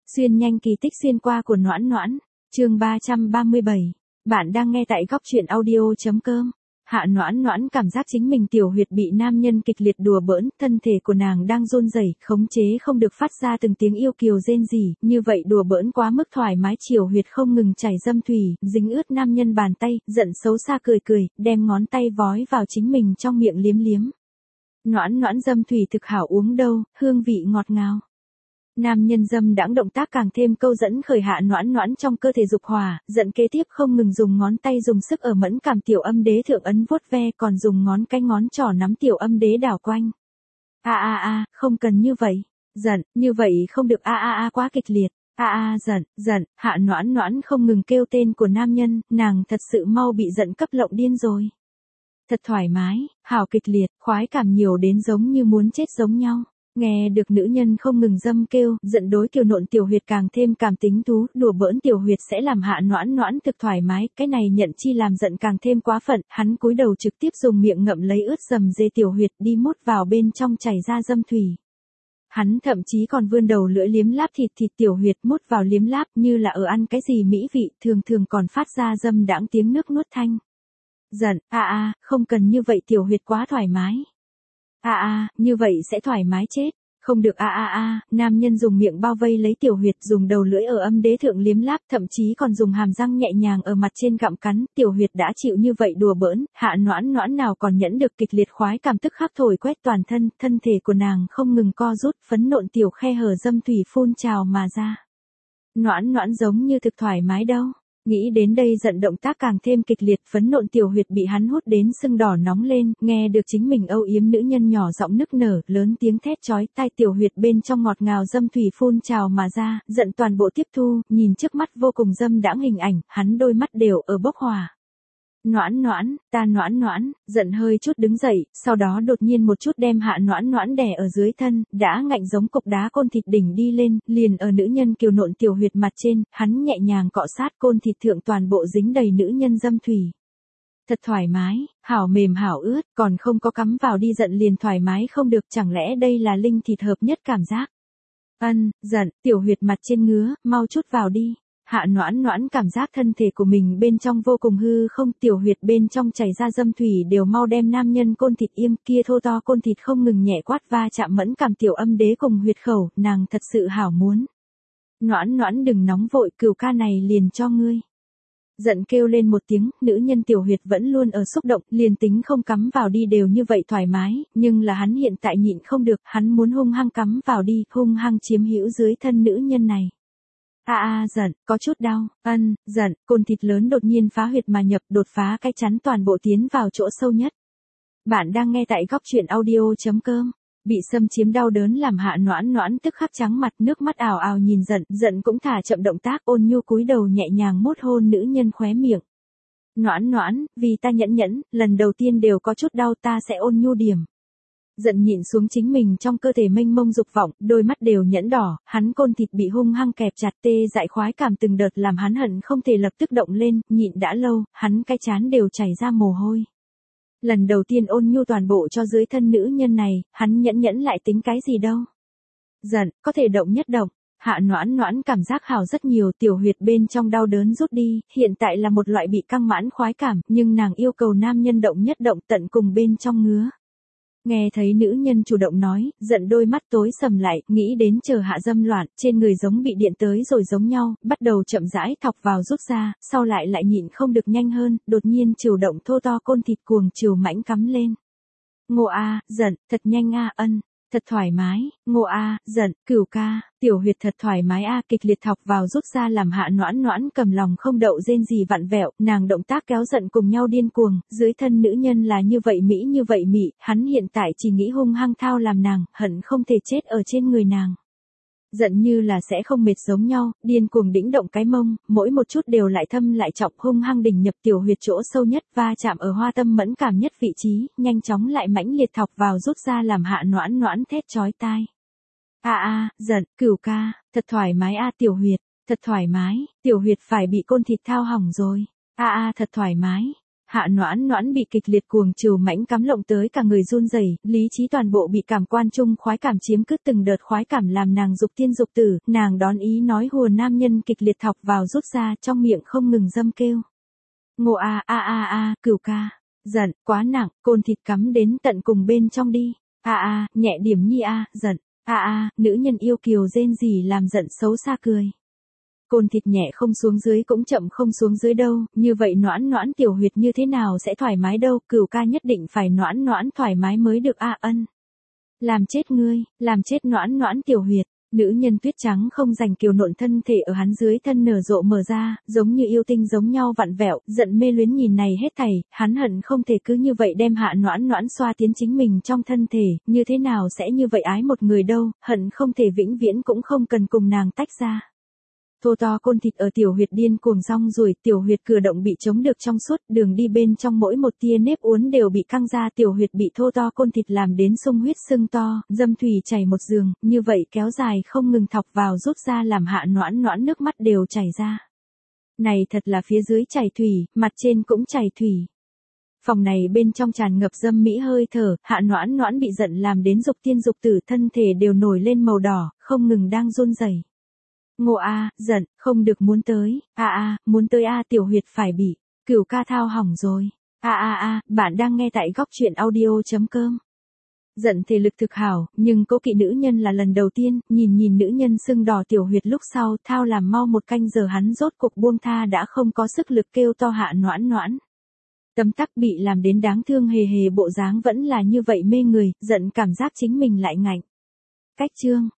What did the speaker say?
Xuyên nhanh kỳ tích xuyên qua của Noãn Noãn, chương 337. Bạn đang nghe tại góc truyện audio.com. Hạ Noãn Noãn cảm giác chính mình tiểu huyệt bị nam nhân kịch liệt đùa bỡn, thân thể của nàng đang run rẩy, khống chế không được phát ra từng tiếng yêu kiều rên rỉ, như vậy đùa bỡn quá mức thoải mái, chiều huyệt không ngừng chảy dâm thủy, dính ướt nam nhân bàn tay, giận xấu xa cười cười, đem ngón tay vói vào chính mình trong miệng liếm liếm. Noãn Noãn dâm thủy thực hảo uống đâu, hương vị ngọt ngào. Nam nhân dâm đãng động tác càng thêm câu dẫn khởi Hạ Noãn Noãn trong cơ thể dục hỏa, giận kế tiếp không ngừng dùng ngón tay dùng sức ở mẫn cảm tiểu âm đế thượng ấn vuốt ve, còn dùng ngón trỏ nắm tiểu âm đế đảo quanh. Không cần như vậy. Giận, như vậy không được quá kịch liệt. Giận, Hạ Noãn Noãn không ngừng kêu tên của nam nhân, nàng thật sự mau bị giận cấp lộng điên rồi. Thật thoải mái, hảo kịch liệt, khoái cảm nhiều đến giống như muốn chết giống nhau. Nghe được nữ nhân không ngừng dâm kêu, giận đối kiều nộn tiểu huyệt càng thêm cảm tính thú, đùa bỡn tiểu huyệt sẽ làm Hạ Noãn Noãn thực thoải mái, cái này nhận chi làm giận càng thêm quá phận, hắn cúi đầu trực tiếp dùng miệng ngậm lấy ướt dầm dê tiểu huyệt đi mút vào bên trong chảy ra dâm thủy. Hắn thậm chí còn vươn đầu lưỡi liếm láp thịt tiểu huyệt mút vào liếm láp như là ở ăn cái gì mỹ vị, thường còn phát ra dâm đãng tiếng nước nuốt thanh. Giận, không cần như vậy tiểu huyệt quá thoải mái. Như vậy sẽ thoải mái chết. Không được nam nhân dùng miệng bao vây lấy tiểu huyệt, dùng đầu lưỡi ở âm đế thượng liếm láp, thậm chí còn dùng hàm răng nhẹ nhàng ở mặt trên gặm cắn, tiểu huyệt đã chịu như vậy đùa bỡn, Hạ Noãn Noãn nào còn nhẫn được kịch liệt khoái cảm tức khắc thổi quét toàn thân, thân thể của nàng không ngừng co rút, phấn nộn tiểu khe hở dâm thủy phun trào mà ra. Noãn Noãn giống như thực thoải mái đâu. Nghĩ đến đây giận động tác càng thêm kịch liệt, phấn nộn tiểu huyệt bị hắn hút đến sưng đỏ nóng lên, nghe được chính mình âu yếm nữ nhân nhỏ giọng nức nở, lớn tiếng thét chói tai, tiểu huyệt bên trong ngọt ngào dâm thủy phun trào mà ra, giận toàn bộ tiếp thu, nhìn trước mắt vô cùng dâm đãng hình ảnh, hắn đôi mắt đều ở bốc hỏa. Noãn Noãn, giận hơi chút đứng dậy, sau đó đột nhiên một chút đem Hạ Noãn Noãn đè ở dưới thân, đã ngạnh giống cục đá côn thịt đỉnh đi lên, liền ở nữ nhân kiều nộn tiểu huyệt mặt trên, hắn nhẹ nhàng cọ sát côn thịt thượng toàn bộ dính đầy nữ nhân dâm thủy. Thật thoải mái, hảo mềm hảo ướt, còn không có cắm vào đi giận liền thoải mái không được, chẳng lẽ đây là linh thịt hợp nhất cảm giác. Giận, tiểu huyệt mặt trên ngứa, mau chút vào đi. Hạ Noãn Noãn cảm giác thân thể của mình bên trong vô cùng hư không, tiểu huyệt bên trong chảy ra dâm thủy đều mau đem nam nhân côn thịt im, kia thô to côn thịt không ngừng nhẹ quát va chạm mẫn cảm tiểu âm đế cùng huyệt khẩu, nàng thật sự hảo muốn. Noãn Noãn đừng nóng vội, cửu ca này liền cho ngươi. Giận kêu lên một tiếng, nữ nhân tiểu huyệt vẫn luôn ở xúc động, liền tính không cắm vào đi đều như vậy thoải mái, nhưng là hắn hiện tại nhịn không được, hắn muốn hung hăng cắm vào đi, hung hăng chiếm hữu dưới thân nữ nhân này. Giận, có chút đau, giận, côn thịt lớn đột nhiên phá huyệt mà nhập, đột phá cái chắn toàn bộ tiến vào chỗ sâu nhất. Bạn đang nghe tại góc truyện audio.com. Bị xâm chiếm đau đớn làm Hạ Noãn Noãn tức khắc trắng mặt, nước mắt ào ào nhìn giận cũng thả chậm động tác, ôn nhu cúi đầu nhẹ nhàng mút hôn nữ nhân khóe miệng. Noãn Noãn, vì ta nhẫn, lần đầu tiên đều có chút đau, ta sẽ ôn nhu điểm. Giận nhịn xuống chính mình trong cơ thể mênh mông dục vọng, đôi mắt đều nhẫn đỏ, hắn côn thịt bị hung hăng kẹp chặt, tê dại khoái cảm từng đợt làm hắn hận không thể lập tức động lên, nhịn đã lâu, hắn cái trán đều chảy ra mồ hôi. Lần đầu tiên ôn nhu toàn bộ cho dưới thân nữ nhân này, hắn nhẫn lại tính cái gì đâu. Giận, có thể động nhất động. Hạ Noãn Noãn cảm giác hào rất nhiều, tiểu huyệt bên trong đau đớn rút đi, hiện tại là một loại bị căng mãn khoái cảm, nhưng nàng yêu cầu nam nhân động nhất động tận cùng bên trong ngứa. Nghe thấy nữ nhân chủ động nói, giận đôi mắt tối sầm lại, nghĩ đến chờ hạ dâm loạn, trên người giống bị điện tới rồi giống nhau, bắt đầu chậm rãi thọc vào rút ra, sau lại nhịn không được nhanh hơn, đột nhiên chiều động thô to côn thịt cuồng chiều mãnh cắm lên. Ngộ giận, thật nhanh thật thoải mái, ngộ giận, cửu ca, tiểu huyệt thật thoải mái kịch liệt thọc vào rút ra làm Hạ Noãn Noãn cầm lòng không đậu rên gì vặn vẹo, nàng động tác kéo giận cùng nhau điên cuồng, dưới thân nữ nhân là như vậy mị, hắn hiện tại chỉ nghĩ hung hăng thao làm nàng, hận không thể chết ở trên người nàng. Giận như là sẽ không mệt giống nhau, điên cuồng đĩnh động cái mông, mỗi một chút đều lại thâm lại trọng, hung hăng đỉnh nhập tiểu huyệt chỗ sâu nhất, va chạm ở hoa tâm mẫn cảm nhất vị trí, nhanh chóng lại mãnh liệt thọc vào rút ra làm Hạ Noãn Noãn thét chói tai. Giận, cửu ca, thật thoải mái tiểu huyệt, thật thoải mái, tiểu huyệt phải bị côn thịt thao hỏng rồi. Thật thoải mái. Hạ Noãn Noãn bị kịch liệt cuồng trừu mãnh cắm lộng tới cả người run rẩy, lý trí toàn bộ bị cảm quan chung khoái cảm chiếm cứ, từng đợt khoái cảm làm nàng dục tiên dục tử, nàng đón ý nói hùa nam nhân kịch liệt thọc vào rút ra, trong miệng không ngừng dâm kêu. Ngộ a a a a, Cửu ca, giận, quá nặng, côn thịt cắm đến tận cùng bên trong đi. A a, nhẹ điểm nhi a, giận. A a, nữ nhân yêu kiều rên rỉ làm giận xấu xa cười. Côn thịt nhẹ không xuống dưới cũng chậm không xuống dưới đâu, như vậy Noãn Noãn tiểu huyệt như thế nào sẽ thoải mái đâu, Cửu ca nhất định phải Noãn Noãn thoải mái mới được a ân. Làm chết ngươi, làm chết Noãn Noãn tiểu huyệt. Nữ nhân tuyết trắng không dành kiều nộn thân thể ở hắn dưới thân nở rộ mở ra, giống như yêu tinh giống nhau vặn vẹo, giận mê luyến nhìn này hết thảy, hắn hận không thể cứ như vậy đem Hạ Noãn Noãn xoa tiến chính mình trong thân thể, như thế nào sẽ như vậy ái một người đâu, hận không thể vĩnh viễn cũng không cần cùng nàng tách ra. Thô to côn thịt ở tiểu huyệt điên cuồng rong ruổi, tiểu huyệt cử động bị chống được trong suốt, đường đi bên trong mỗi một tia nếp uốn đều bị căng ra, tiểu huyệt bị thô to côn thịt làm đến sung huyết sưng to, dâm thủy chảy một giường, như vậy kéo dài không ngừng thọc vào rút ra làm Hạ Noãn Noãn nước mắt đều chảy ra. Này thật là phía dưới chảy thủy, mặt trên cũng chảy thủy. Phòng này bên trong tràn ngập dâm mỹ hơi thở, Hạ Noãn Noãn bị giận làm đến dục tiên dục tử, thân thể đều nổi lên màu đỏ, không ngừng đang run rẩy. Ngộ a, giận, không được muốn tới, muốn tới tiểu huyệt phải bị, Cửu ca thao hỏng rồi. Bạn đang nghe tại góc truyện audio.com. Giận thể lực thực hảo, nhưng cố kỵ nữ nhân là lần đầu tiên, nhìn nữ nhân sưng đỏ tiểu huyệt lúc sau, thao làm mau một canh giờ hắn rốt cục buông tha đã không có sức lực kêu to Hạ Noãn Noãn. Tấm tắc bị làm đến đáng thương hề hề bộ dáng vẫn là như vậy mê người, giận cảm giác chính mình lại ngạnh. Cách chương